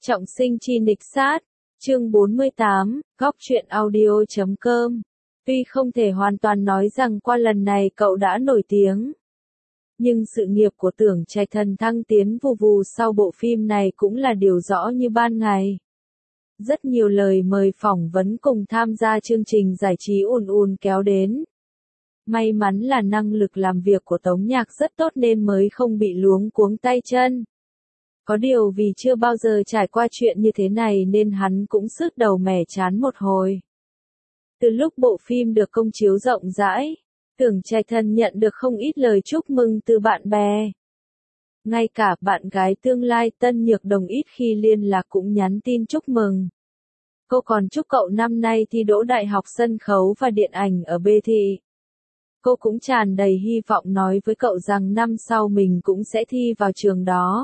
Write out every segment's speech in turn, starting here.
Trọng sinh chi nghịch sát, chương 48, góc truyện audio.com. Tuy không thể hoàn toàn nói rằng qua lần này cậu đã nổi tiếng, nhưng sự nghiệp của Tưởng Trạch Thần thăng tiến vù vù sau bộ phim này cũng là điều rõ như ban ngày. Rất nhiều lời mời phỏng vấn cùng tham gia chương trình giải trí ùn ùn kéo đến. May mắn là năng lực làm việc của Tống Nhạc rất tốt nên mới không bị luống cuống tay chân. Có điều vì chưa bao giờ trải qua chuyện như thế này nên hắn cũng sứt đầu mẻ chán một hồi. Từ lúc bộ phim được công chiếu rộng rãi, Tưởng Trạch Thần nhận được không ít lời chúc mừng từ bạn bè. Ngay cả bạn gái tương lai Tân Nhược Đồng ít khi liên lạc cũng nhắn tin chúc mừng. Cô còn chúc cậu năm nay thi đỗ đại học sân khấu và điện ảnh ở B Thị. Cô cũng tràn đầy hy vọng nói với cậu rằng năm sau mình cũng sẽ thi vào trường đó.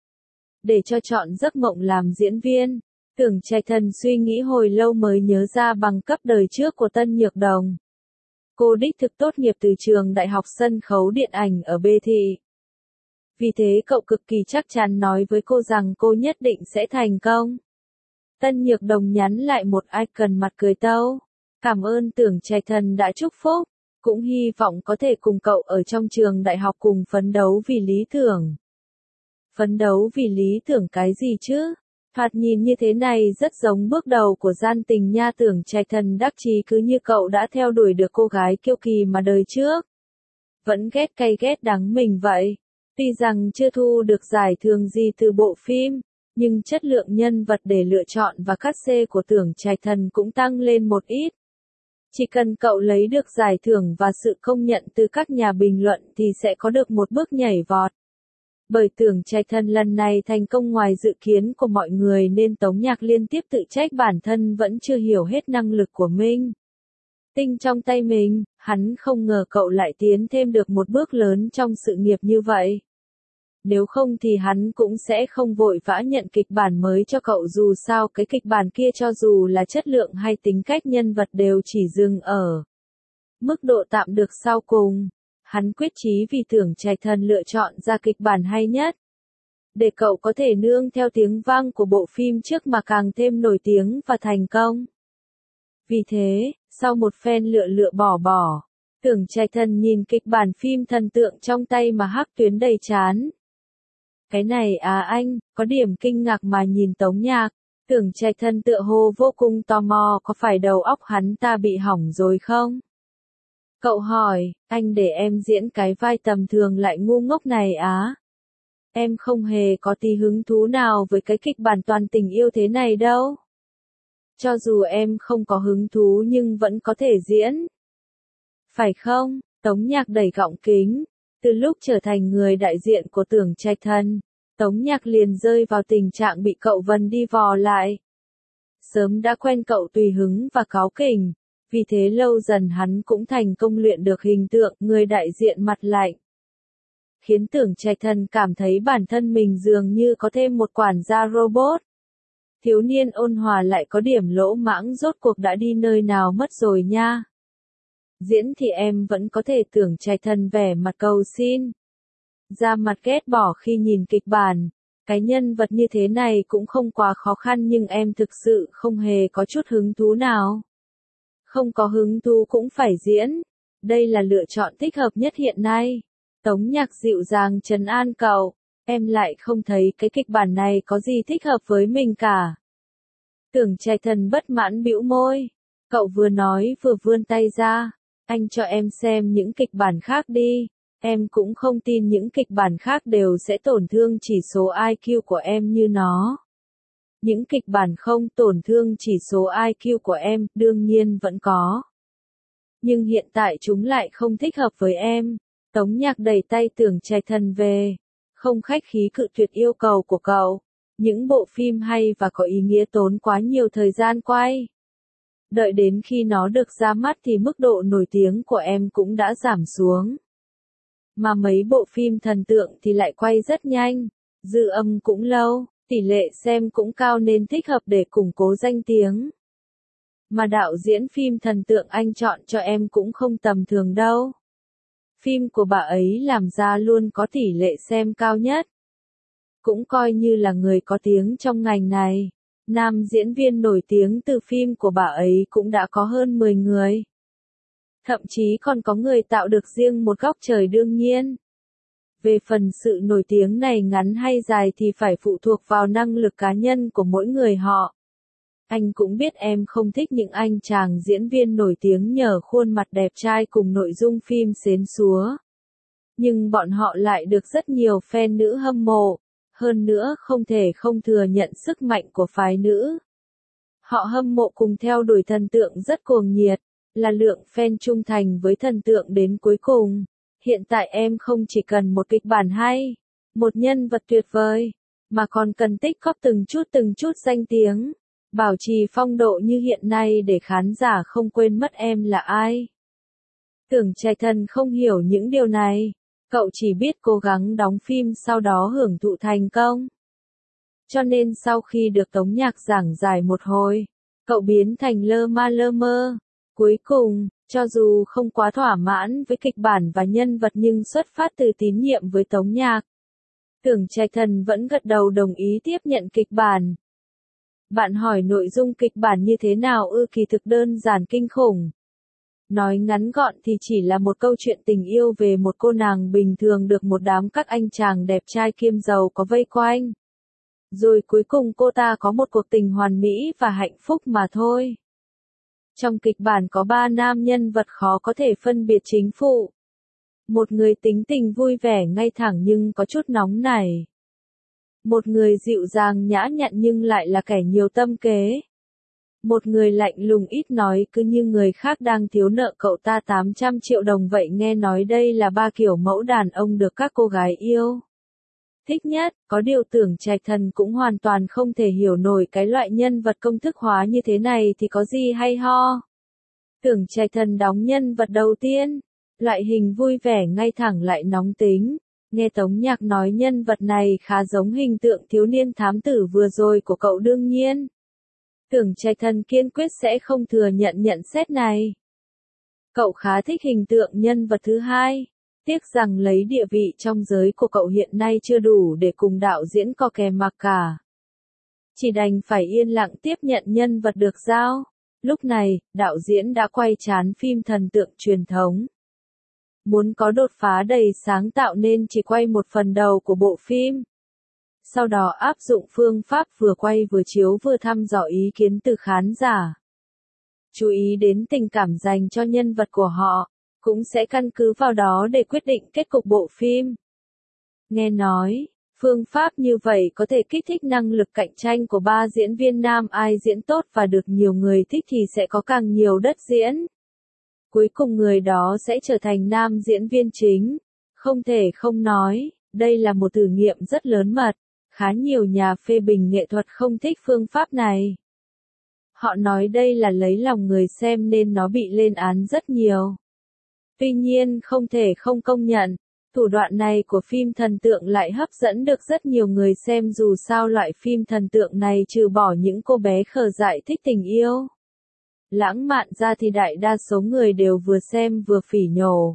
Để cho chọn giấc mộng làm diễn viên, Tưởng Trạch Thần suy nghĩ hồi lâu mới nhớ ra bằng cấp đời trước của Tân Nhược Đồng. Cô đích thực tốt nghiệp từ trường Đại học Sân khấu Điện ảnh ở B Thị. Vì thế cậu cực kỳ chắc chắn nói với cô rằng cô nhất định sẽ thành công. Tân Nhược Đồng nhắn lại một icon mặt cười tâu. Cảm ơn Tưởng Trạch Thần đã chúc phúc, cũng hy vọng có thể cùng cậu ở trong trường đại học cùng phấn đấu vì lý tưởng. Phấn đấu vì lý tưởng cái gì chứ? Thoạt nhìn như thế này rất giống bước đầu của gian tình nha. Tưởng Trạch Thần đắc chí cứ như cậu đã theo đuổi được cô gái kiêu kỳ mà đời trước. Vẫn ghét cay ghét đắng mình vậy. Tuy rằng chưa thu được giải thưởng gì từ bộ phim, nhưng chất lượng nhân vật để lựa chọn và cát xê của Tưởng Trạch Thần cũng tăng lên một ít. Chỉ cần cậu lấy được giải thưởng và sự công nhận từ các nhà bình luận thì sẽ có được một bước nhảy vọt. Bởi Tưởng Trạch Thần lần này thành công ngoài dự kiến của mọi người nên Tống Nhạc liên tiếp tự trách bản thân vẫn chưa hiểu hết năng lực của mình. Tinh trong tay mình, hắn không ngờ cậu lại tiến thêm được một bước lớn trong sự nghiệp như vậy. Nếu không thì hắn cũng sẽ không vội vã nhận kịch bản mới cho cậu, dù sao cái kịch bản kia cho dù là chất lượng hay tính cách nhân vật đều chỉ dừng ở mức độ tạm được sau cùng. Hắn quyết chí vì Tưởng Trạch Thần lựa chọn ra kịch bản hay nhất. Để cậu có thể nương theo tiếng vang của bộ phim trước mà càng thêm nổi tiếng và thành công. Vì thế, sau một phen lựa lựa bỏ, Tưởng Trạch Thần nhìn kịch bản phim thần tượng trong tay mà hắc tuyến đầy trán. Cái này à anh, có điểm kinh ngạc mà nhìn Tống Nhạc. Tưởng Trạch Thần tựa hồ vô cùng tò mò, có phải đầu óc hắn ta bị hỏng rồi không? Cậu hỏi, anh để em diễn cái vai tầm thường lại ngu ngốc này á? Em không hề có tí hứng thú nào với cái kịch bản toàn tình yêu thế này đâu. Cho dù em không có hứng thú nhưng vẫn có thể diễn. Phải không? Tống Nhạc đẩy gọng kính. Từ lúc trở thành người đại diện của Tưởng Trạch Thần, Tống Nhạc liền rơi vào tình trạng bị cậu vần đi vò lại. Sớm đã quen cậu tùy hứng và cáu kỉnh. Vì thế lâu dần hắn cũng thành công luyện được hình tượng người đại diện mặt lạnh. Khiến Tưởng Trạch Thần cảm thấy bản thân mình dường như có thêm một quản gia robot. Thiếu niên ôn hòa lại có điểm lỗ mãng, rốt cuộc đã đi nơi nào mất rồi nha. Diễn thì em vẫn có thể. Tưởng Trạch Thần vẻ mặt cầu xin. Ra mặt ghét bỏ khi nhìn kịch bản. Cái nhân vật như thế này cũng không quá khó khăn nhưng em thực sự không hề có chút hứng thú nào. Không có hứng thú cũng phải diễn. Đây là lựa chọn thích hợp nhất hiện nay. Tống Nhạc dịu dàng trấn an cậu. Em lại không thấy cái kịch bản này có gì thích hợp với mình cả. Tưởng Trạch Thần bất mãn bĩu môi. Cậu vừa nói vừa vươn tay ra. Anh cho em xem những kịch bản khác đi. Em cũng không tin những kịch bản khác đều sẽ tổn thương chỉ số IQ của em như nó. Những kịch bản không tổn thương chỉ số IQ của em, đương nhiên vẫn có. Nhưng hiện tại chúng lại không thích hợp với em. Tống Nhạc đẩy tay Tưởng Trạch Thần về. Không khách khí cự tuyệt yêu cầu của cậu. Những bộ phim hay và có ý nghĩa tốn quá nhiều thời gian quay. Đợi đến khi nó được ra mắt thì mức độ nổi tiếng của em cũng đã giảm xuống. Mà mấy bộ phim thần tượng thì lại quay rất nhanh. Dư âm cũng lâu. Tỷ lệ xem cũng cao nên thích hợp để củng cố danh tiếng. Mà đạo diễn phim thần tượng anh chọn cho em cũng không tầm thường đâu. Phim của bà ấy làm ra luôn có tỷ lệ xem cao nhất. cũng coi như là người có tiếng trong ngành này. Nam diễn viên nổi tiếng từ phim của bà ấy cũng đã có hơn 10 người. Thậm chí còn có người tạo được riêng một góc trời đương nhiên. Về phần sự nổi tiếng này ngắn hay dài thì phải phụ thuộc vào năng lực cá nhân của mỗi người họ. Anh cũng biết em không thích những anh chàng diễn viên nổi tiếng nhờ khuôn mặt đẹp trai cùng nội dung phim xến xúa. Nhưng bọn họ lại được rất nhiều fan nữ hâm mộ. Hơn nữa không thể không thừa nhận sức mạnh của phái nữ. Họ hâm mộ cùng theo đuổi thần tượng rất cuồng nhiệt, là lượng fan trung thành với thần tượng đến cuối cùng. Hiện tại em không chỉ cần một kịch bản hay, một nhân vật tuyệt vời, mà còn cần tích góp từng chút danh tiếng, bảo trì phong độ như hiện nay để khán giả không quên mất em là ai. Tưởng Trạch Thần không hiểu những điều này, cậu chỉ biết cố gắng đóng phim sau đó hưởng thụ thành công. Cho nên sau khi được Tống Nhạc giảng giải một hồi, cậu biến thành lơ mơ. Cuối cùng, cho dù không quá thỏa mãn với kịch bản và nhân vật nhưng xuất phát từ tín nhiệm với Tống Nhạc, Tưởng Trạch Thần vẫn gật đầu đồng ý tiếp nhận kịch bản. Bạn hỏi nội dung kịch bản như thế nào kỳ thực đơn giản kinh khủng. Nói ngắn gọn thì chỉ là một câu chuyện tình yêu về một cô nàng bình thường được một đám các anh chàng đẹp trai kiêm giàu có vây quanh. Rồi cuối cùng cô ta có một cuộc tình hoàn mỹ và hạnh phúc mà thôi. Trong kịch bản có 3 nam nhân vật khó có thể phân biệt chính phụ. Một người tính tình vui vẻ ngay thẳng nhưng có chút nóng nảy. Một người dịu dàng nhã nhặn nhưng lại là kẻ nhiều tâm kế. Một người lạnh lùng ít nói cứ như người khác đang thiếu nợ cậu ta 800 triệu đồng vậy. Nghe nói đây là 3 kiểu mẫu đàn ông được các cô gái yêu thích nhất, có điều Tưởng Trạch Thần cũng hoàn toàn không thể hiểu nổi cái loại nhân vật công thức hóa như thế này thì có gì hay ho. Tưởng Trạch Thần đóng nhân vật đầu tiên, loại hình vui vẻ ngay thẳng lại nóng tính. Nghe Tống Nhạc nói nhân vật này khá giống hình tượng thiếu niên thám tử vừa rồi của cậu đương nhiên. Tưởng Trạch Thần kiên quyết sẽ không thừa nhận nhận xét này. Cậu khá thích hình tượng nhân vật thứ hai. Tiếc rằng lấy địa vị trong giới của cậu hiện nay chưa đủ để cùng đạo diễn có kèm mặc cả. Chỉ đành phải yên lặng tiếp nhận nhân vật được giao. Lúc này, đạo diễn đã quay chán phim thần tượng truyền thống. Muốn có đột phá đầy sáng tạo nên chỉ quay một phần đầu của bộ phim. Sau đó áp dụng phương pháp vừa quay vừa chiếu vừa thăm dò ý kiến từ khán giả. Chú ý đến tình cảm dành cho nhân vật của họ, cũng sẽ căn cứ vào đó để quyết định kết cục bộ phim. Nghe nói, phương pháp như vậy có thể kích thích năng lực cạnh tranh của 3 diễn viên nam, ai diễn tốt và được nhiều người thích thì sẽ có càng nhiều đất diễn. Cuối cùng người đó sẽ trở thành nam diễn viên chính. Không thể không nói, đây là một thử nghiệm rất lớn mật. Khá nhiều nhà phê bình nghệ thuật không thích phương pháp này. Họ nói đây là lấy lòng người xem nên nó bị lên án rất nhiều. Tuy nhiên không thể không công nhận, thủ đoạn này của phim thần tượng lại hấp dẫn được rất nhiều người xem dù sao loại phim thần tượng này trừ bỏ những cô bé khờ dại thích tình yêu lãng mạn ra thì đại đa số người đều vừa xem vừa phỉ nhổ.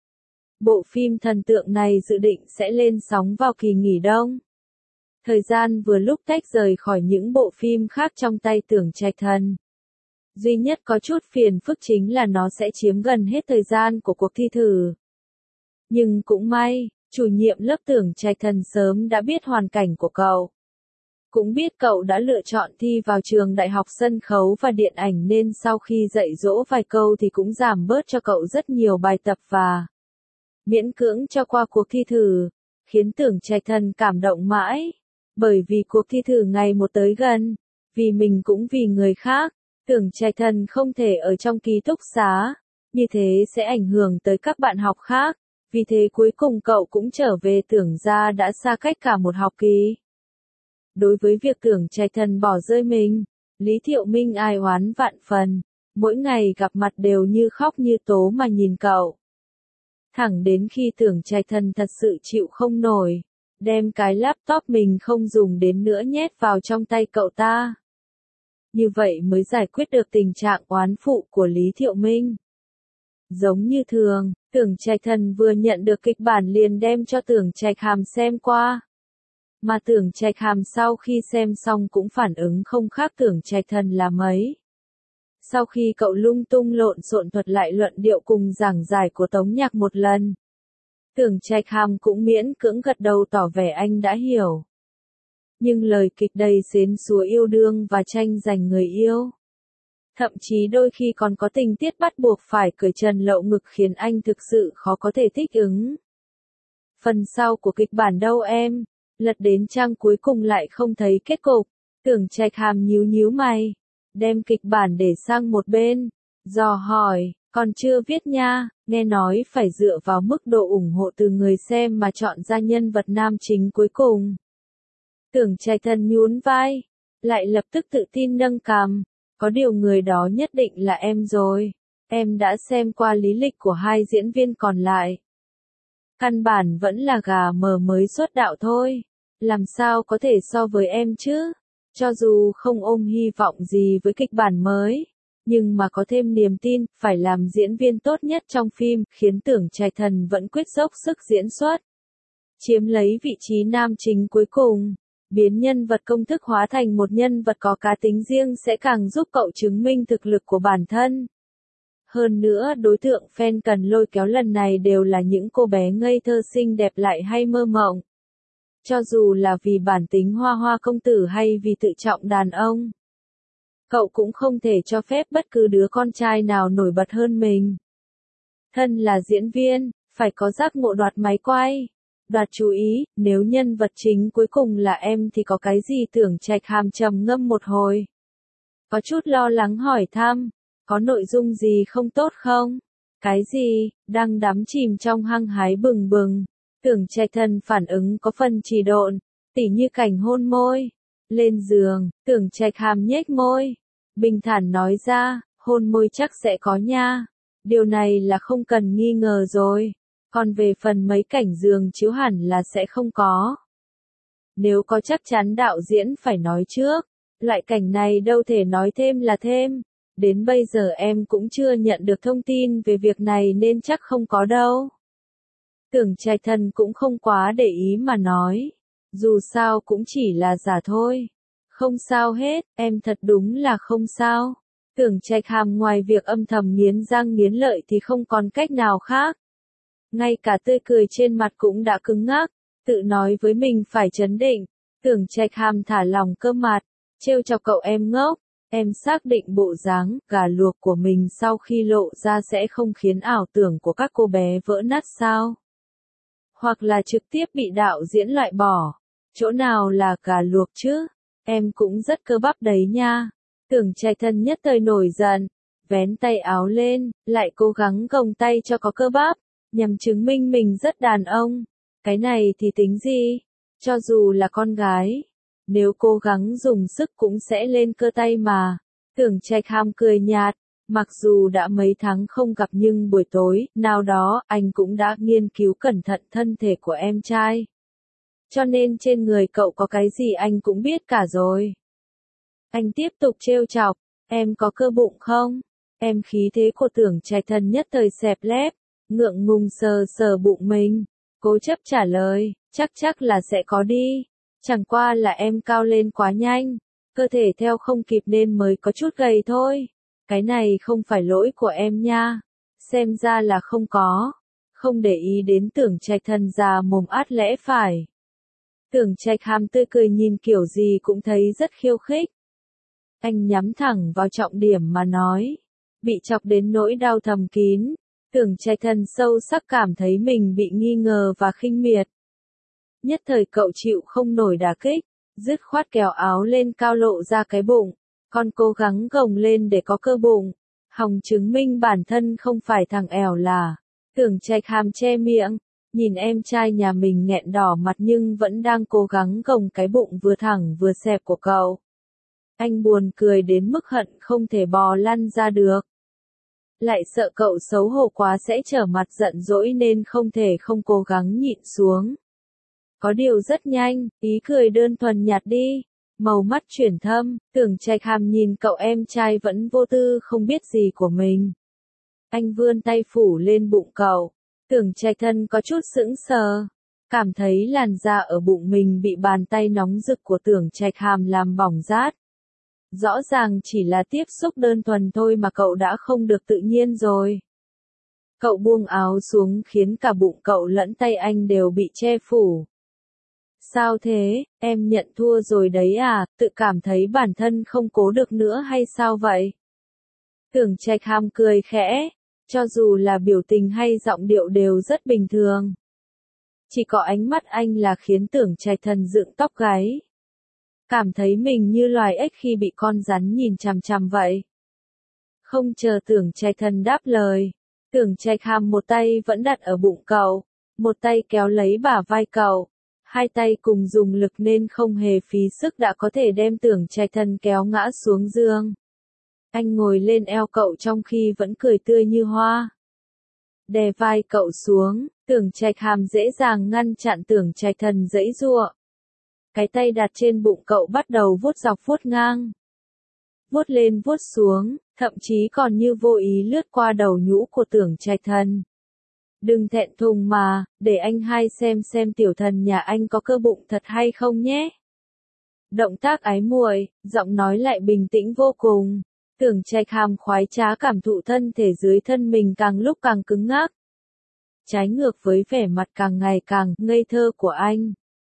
Bộ phim thần tượng này dự định sẽ lên sóng vào kỳ nghỉ đông. Thời gian vừa lúc tách rời khỏi những bộ phim khác trong tay Tưởng Trạch Thần. Duy nhất có chút phiền phức chính là nó sẽ chiếm gần hết thời gian của cuộc thi thử. Nhưng cũng may, chủ nhiệm lớp Tưởng Trạch Thần sớm đã biết hoàn cảnh của cậu. Cũng biết cậu đã lựa chọn thi vào trường đại học sân khấu và điện ảnh nên sau khi dạy dỗ vài câu thì cũng giảm bớt cho cậu rất nhiều bài tập và miễn cưỡng cho qua cuộc thi thử, khiến Tưởng Trạch Thần cảm động mãi. Bởi vì cuộc thi thử ngày một tới gần, vì mình cũng vì người khác, Tưởng Trạch Thần không thể ở trong ký túc xá, như thế sẽ ảnh hưởng tới các bạn học khác, vì thế cuối cùng cậu cũng trở về Tưởng gia đã xa cách cả một học kỳ. Đối với việc Tưởng Trạch Thần bỏ rơi mình, Lý Thiệu Minh ai oán vạn phần, mỗi ngày gặp mặt đều như khóc như tố mà nhìn cậu. Thẳng đến khi Tưởng Trạch Thần thật sự chịu không nổi, đem cái laptop mình không dùng đến nữa nhét vào trong tay cậu ta. Như vậy mới giải quyết được tình trạng oán phụ của Lý Thiệu Minh. Giống như thường, Tưởng Trạch Thần vừa nhận được kịch bản liền đem cho Tưởng Trạch Hàm xem qua. Mà Tưởng Trạch Hàm sau khi xem xong cũng phản ứng không khác Tưởng Trạch Thần là mấy. Sau khi cậu lung tung lộn xộn thuật lại luận điệu cùng giảng giải của Tống Nhạc một lần, Tưởng Trạch Hàm cũng miễn cưỡng gật đầu tỏ vẻ anh đã hiểu. Nhưng lời kịch đầy xến xúa yêu đương và tranh giành người yêu. Thậm chí đôi khi còn có tình tiết bắt buộc phải cởi trần lộ ngực khiến anh thực sự khó có thể thích ứng. Phần sau của kịch bản đâu em? Lật đến trang cuối cùng lại không thấy kết cục. Tưởng Trạch Hàm nhíu nhíu mày, đem kịch bản để sang một bên, dò hỏi, còn chưa viết nha, nghe nói phải dựa vào mức độ ủng hộ từ người xem mà chọn ra nhân vật nam chính cuối cùng. Tưởng Trạch Thần nhún vai, lại lập tức tự tin nâng cằm, có điều người đó nhất định là em rồi, em đã xem qua lý lịch của hai diễn viên còn lại. Căn bản vẫn là gà mờ mới xuất đạo thôi, làm sao có thể so với em chứ? Cho dù không ôm hy vọng gì với kịch bản mới, nhưng mà có thêm niềm tin, phải làm diễn viên tốt nhất trong phim, khiến Tưởng Trạch Thần vẫn quyết dốc sức diễn xuất. Chiếm lấy vị trí nam chính cuối cùng, biến nhân vật công thức hóa thành một nhân vật có cá tính riêng sẽ càng giúp cậu chứng minh thực lực của bản thân. Hơn nữa đối tượng fan cần lôi kéo lần này đều là những cô bé ngây thơ xinh đẹp lại hay mơ mộng. Cho dù là vì bản tính hoa hoa công tử hay vì tự trọng đàn ông, cậu cũng không thể cho phép bất cứ đứa con trai nào nổi bật hơn mình. Thân là diễn viên, phải có giác ngộ đoạt máy quay, đoạt chú ý, nếu nhân vật chính cuối cùng là em thì có cái gì? Tưởng Trạch Hàm trầm ngâm một hồi, có chút lo lắng hỏi thăm, có nội dung gì không tốt không? Cái gì? Đang đắm chìm trong hăng hái bừng bừng. Tưởng Trạch Thần phản ứng có phần trì độn, tỉ như cảnh hôn môi. Lên giường, Tưởng Trạch Hàm nhếch môi, bình thản nói ra, hôn môi chắc sẽ có nha. Điều này là không cần nghi ngờ rồi. Còn về phần mấy cảnh giường chiếu hẳn là sẽ không có. Nếu có chắc chắn đạo diễn phải nói trước. Loại cảnh này đâu thể nói thêm là thêm. Đến bây giờ em cũng chưa nhận được thông tin về việc này nên chắc không có đâu. Tưởng Trạch Thần cũng không quá để ý mà nói. Dù sao cũng chỉ là giả thôi. Không sao hết, em thật đúng là không sao. Tưởng Trạch Hàm ngoài việc âm thầm nghiến răng nghiến lợi thì không còn cách nào khác. Ngay cả tươi cười trên mặt cũng đã cứng ngắc, tự nói với mình phải trấn định. Tưởng Trạch Hàm thả lỏng cơ mặt, trêu chọc cậu em ngốc. Em xác định bộ dáng gà luộc của mình sau khi lộ ra sẽ không khiến ảo tưởng của các cô bé vỡ nát sao? Hoặc là trực tiếp bị đạo diễn loại bỏ. Chỗ nào là gà luộc chứ? Em cũng rất cơ bắp đấy nha. Tưởng Trạch Thần nhất thời nổi giận, vén tay áo lên, lại cố gắng gồng tay cho có cơ bắp, nhằm chứng minh mình rất đàn ông. Cái này thì tính gì? Cho dù là con gái, nếu cố gắng dùng sức cũng sẽ lên cơ tay mà. Tưởng Trạch Hàm cười nhạt, mặc dù đã mấy tháng không gặp nhưng buổi tối, nào đó, anh cũng đã nghiên cứu cẩn thận thân thể của em trai. Cho nên trên người cậu có cái gì anh cũng biết cả rồi. Anh tiếp tục trêu chọc, em có cơ bụng không? Em khí thế của Tưởng Trạch Thần nhất thời xẹp lép, ngượng ngùng sờ sờ bụng mình, cố chấp trả lời, chắc là sẽ có đi. Chẳng qua là em cao lên quá nhanh, cơ thể theo không kịp nên mới có chút gầy thôi. Cái này không phải lỗi của em nha. Xem ra là không có. Không để ý đến Tưởng Trạch Thần già mồm át lẽ phải. Tưởng Trạch Hàm tươi cười nhìn kiểu gì cũng thấy rất khiêu khích. Anh nhắm thẳng vào trọng điểm mà nói. Bị chọc đến nỗi đau thầm kín. Tưởng Trạch Thần sâu sắc cảm thấy mình bị nghi ngờ và khinh miệt. Nhất thời cậu chịu không nổi đả kích, dứt khoát kéo áo lên cao lộ ra cái bụng, còn cố gắng gồng lên để có cơ bụng, hòng chứng minh bản thân không phải thằng ẻo là. Tưởng Trạch Hàm che miệng, nhìn em trai nhà mình nghẹn đỏ mặt nhưng vẫn đang cố gắng gồng cái bụng vừa thẳng vừa xẹp của cậu. Anh buồn cười đến mức hận không thể bò lăn ra được. Lại sợ cậu xấu hổ quá sẽ trở mặt giận dỗi nên không thể không cố gắng nhịn xuống. Có điều rất nhanh, ý cười đơn thuần nhạt đi, màu mắt chuyển thâm, Tưởng Trạch Hàm nhìn cậu em trai vẫn vô tư không biết gì của mình. Anh vươn tay phủ lên bụng cậu, Tưởng Trạch Thần có chút sững sờ, Cảm thấy làn da ở bụng mình bị bàn tay nóng rực của Tưởng Trạch Hàm làm bỏng rát. Rõ ràng chỉ là tiếp xúc đơn thuần thôi mà cậu đã không được tự nhiên rồi. Cậu buông áo xuống khiến cả bụng cậu lẫn tay anh đều bị che phủ. Sao thế, em nhận thua rồi đấy à, tự cảm thấy bản thân không cố được nữa hay sao vậy? Tưởng Trạch Hàm cười khẽ, cho dù là biểu tình hay giọng điệu đều rất bình thường. Chỉ có ánh mắt anh là khiến Tưởng Trạch Thần dựng tóc gáy. Cảm thấy mình như loài ếch khi bị con rắn nhìn chằm chằm vậy. Không chờ Tưởng Trạch Thần đáp lời, Tưởng Trạch Hàm một tay vẫn đặt ở bụng cậu, một tay kéo lấy bả vai cậu. Hai tay cùng dùng lực nên không hề phí sức đã có thể đem Tưởng Trạch Thần kéo ngã xuống giường. Anh ngồi lên eo cậu trong khi vẫn cười tươi như hoa. Đè vai cậu xuống, Tưởng Trạch Hàm dễ dàng ngăn chặn Tưởng Trạch Thần giãy giụa. Cái tay đặt trên bụng cậu bắt đầu vuốt dọc vuốt ngang. Vuốt lên vuốt xuống, thậm chí còn như vô ý lướt qua đầu nhũ của Tưởng Trạch Thần. Đừng thẹn thùng mà, để anh hai xem tiểu thần nhà anh có cơ bụng thật hay không nhé. Động tác ái muội, giọng nói lại bình tĩnh vô cùng. Tưởng Trạch Hàm khoái trá cảm thụ thân thể dưới thân mình càng lúc càng cứng ngắc. Trái ngược với vẻ mặt càng ngày càng ngây thơ của anh.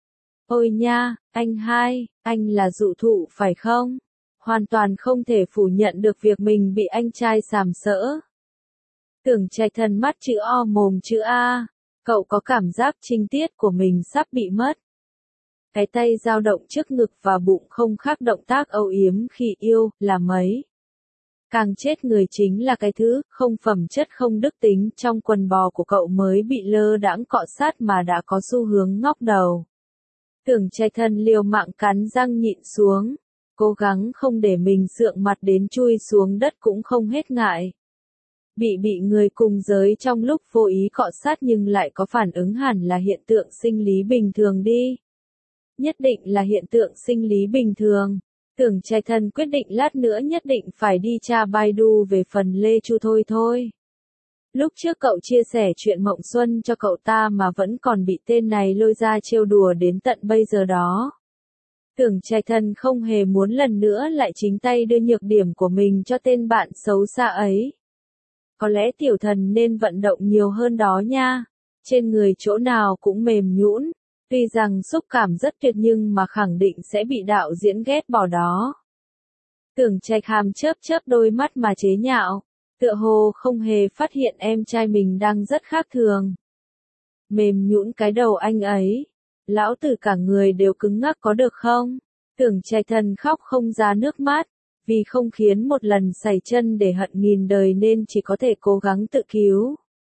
Ôi nha, anh hai, anh là dụ thụ phải không? Hoàn toàn không thể phủ nhận được việc mình bị anh trai sàm sỡ. Tưởng Trạch Thần mắt chữ O mồm chữ A, cậu có cảm giác trinh tiết của mình sắp bị mất. Cái tay dao động trước ngực và bụng không khác động tác âu yếm khi yêu là mấy. Càng chết người chính là cái thứ không phẩm chất không đức tính trong quần bò của cậu mới bị lơ đãng cọ sát mà đã có xu hướng ngóc đầu. Tưởng Trạch Thần liều mạng cắn răng nhịn xuống, cố gắng không để mình sượng mặt đến chui xuống đất cũng không hết ngại. Bị người cùng giới trong lúc vô ý cọ sát nhưng lại có phản ứng hẳn là hiện tượng sinh lý bình thường đi. Nhất định là hiện tượng sinh lý bình thường. Tưởng Trạch Thần quyết định lát nữa nhất định phải đi tra Baidu về phần Lê Chu thôi. Lúc trước cậu chia sẻ chuyện Mộng Xuân cho cậu ta mà vẫn còn bị tên này lôi ra trêu đùa đến tận bây giờ đó. Tưởng Trạch Thần không hề muốn lần nữa lại chính tay đưa nhược điểm của mình cho tên bạn xấu xa ấy. Có lẽ tiểu thần nên vận động nhiều hơn đó nha. Trên người chỗ nào cũng mềm nhũn. Tuy rằng xúc cảm rất tuyệt nhưng mà khẳng định sẽ bị đạo diễn ghét bỏ đó. Tưởng Trạch Hàm chớp đôi mắt mà chế nhạo. Tựa hồ không hề phát hiện em trai mình đang rất khác thường. Mềm nhũn cái đầu anh ấy. Lão tử cả người đều cứng ngắc có được không? Tưởng Trạch Thần khóc không ra nước mắt. Vì không khiến một lần sẩy chân để hận nghìn đời nên chỉ có thể cố gắng tự cứu.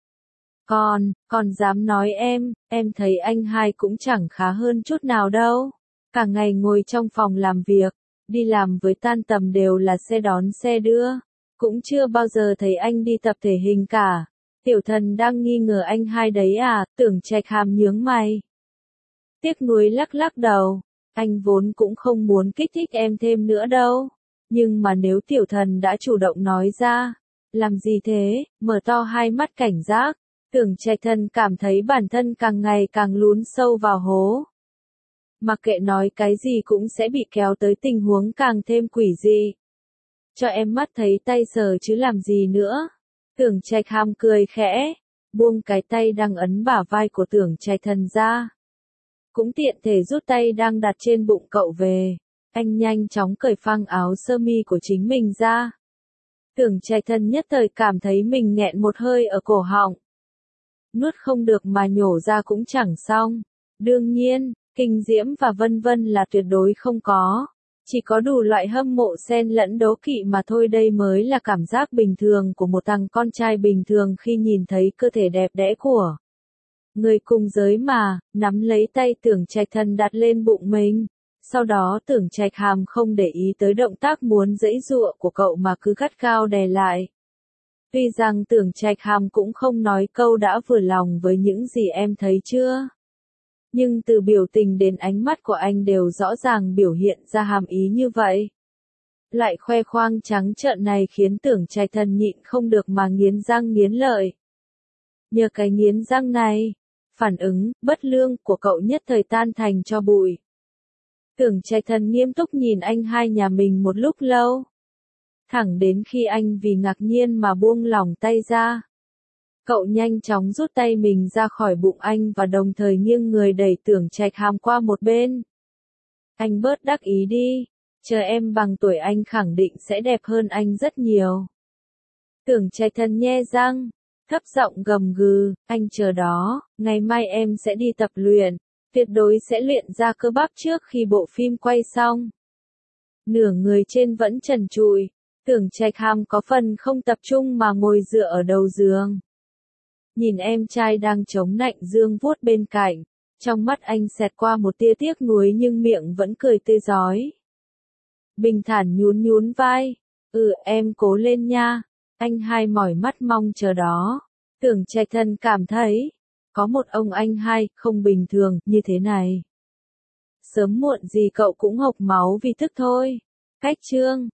Còn dám nói em thấy anh hai cũng chẳng khá hơn chút nào đâu. Cả ngày ngồi trong phòng làm việc, đi làm với tan tầm đều là xe đón xe đưa. Cũng chưa bao giờ thấy anh đi tập thể hình cả. Tiểu thần đang nghi ngờ anh hai đấy à, Tưởng Trạch Hàm nhướng mày. Tiếc nuối lắc đầu, anh vốn cũng không muốn kích thích em thêm nữa đâu. Nhưng mà nếu tiểu thần đã chủ động nói ra, làm gì thế, mở to hai mắt cảnh giác. Tưởng Trạch Thần cảm thấy bản thân càng ngày càng lún sâu vào hố. Mặc kệ nói cái gì cũng sẽ bị kéo tới tình huống càng thêm quỷ dị. Cho em mắt thấy tay sờ chứ làm gì nữa. Tưởng Trạch Hàm cười khẽ, buông cái tay đang ấn bả vai của Tưởng Trạch Thần ra. Cũng tiện thể rút tay đang đặt trên bụng cậu về. Anh nhanh chóng cởi phăng áo sơ mi của chính mình ra. Tưởng Trạch Thần nhất thời cảm thấy mình nghẹn một hơi ở cổ họng. Nuốt không được mà nhổ ra cũng chẳng xong. Đương nhiên, kinh diễm và vân vân là tuyệt đối không có. Chỉ có đủ loại hâm mộ xen lẫn đố kỵ mà thôi, đây mới là cảm giác bình thường của một thằng con trai bình thường khi nhìn thấy cơ thể đẹp đẽ của người cùng giới mà, nắm lấy tay Tưởng Trạch Thần đặt lên bụng mình. Sau đó Tưởng Trạch Hàm không để ý tới động tác muốn giãy giụa của cậu mà cứ gắt gao đè lại. Tuy rằng Tưởng Trạch Hàm cũng không nói câu đã vừa lòng với những gì em thấy chưa. Nhưng từ biểu tình đến ánh mắt của anh đều rõ ràng biểu hiện ra hàm ý như vậy. Lại khoe khoang trắng trợn này khiến Tưởng Trạch Thần nhịn không được mà nghiến răng nghiến lợi. Nhờ cái nghiến răng này, Phản ứng, bất lương của cậu nhất thời tan thành tro bụi. Tưởng Trạch Thần nghiêm túc nhìn anh hai nhà mình một lúc lâu. Thẳng đến khi anh vì ngạc nhiên mà buông lỏng tay ra. Cậu nhanh chóng rút tay mình ra khỏi bụng anh và đồng thời nghiêng người đẩy Tưởng Trạch Hàm qua một bên. Anh bớt đắc ý đi, chờ em bằng tuổi anh khẳng định sẽ đẹp hơn anh rất nhiều. Tưởng Trạch Thần nhe răng, thấp giọng gầm gừ, anh chờ đó, ngày mai em sẽ đi tập luyện, tuyệt đối sẽ luyện ra cơ bắp trước khi bộ phim quay xong. Nửa người trên vẫn trần trụi, Tưởng Trạch Hàm có phần không tập trung mà ngồi dựa ở đầu giường. Nhìn em trai đang chống nạnh dương vuốt bên cạnh, trong mắt anh xẹt qua một tia tiếc nuối nhưng miệng vẫn cười tươi rói. Bình thản nhún nhún vai, em cố lên nha, anh hai mỏi mắt mong chờ đó. Tưởng Trạch Thần cảm thấy, có một ông anh hai không bình thường như thế này. Sớm muộn gì cậu cũng hộc máu vì tức thôi. Cách chương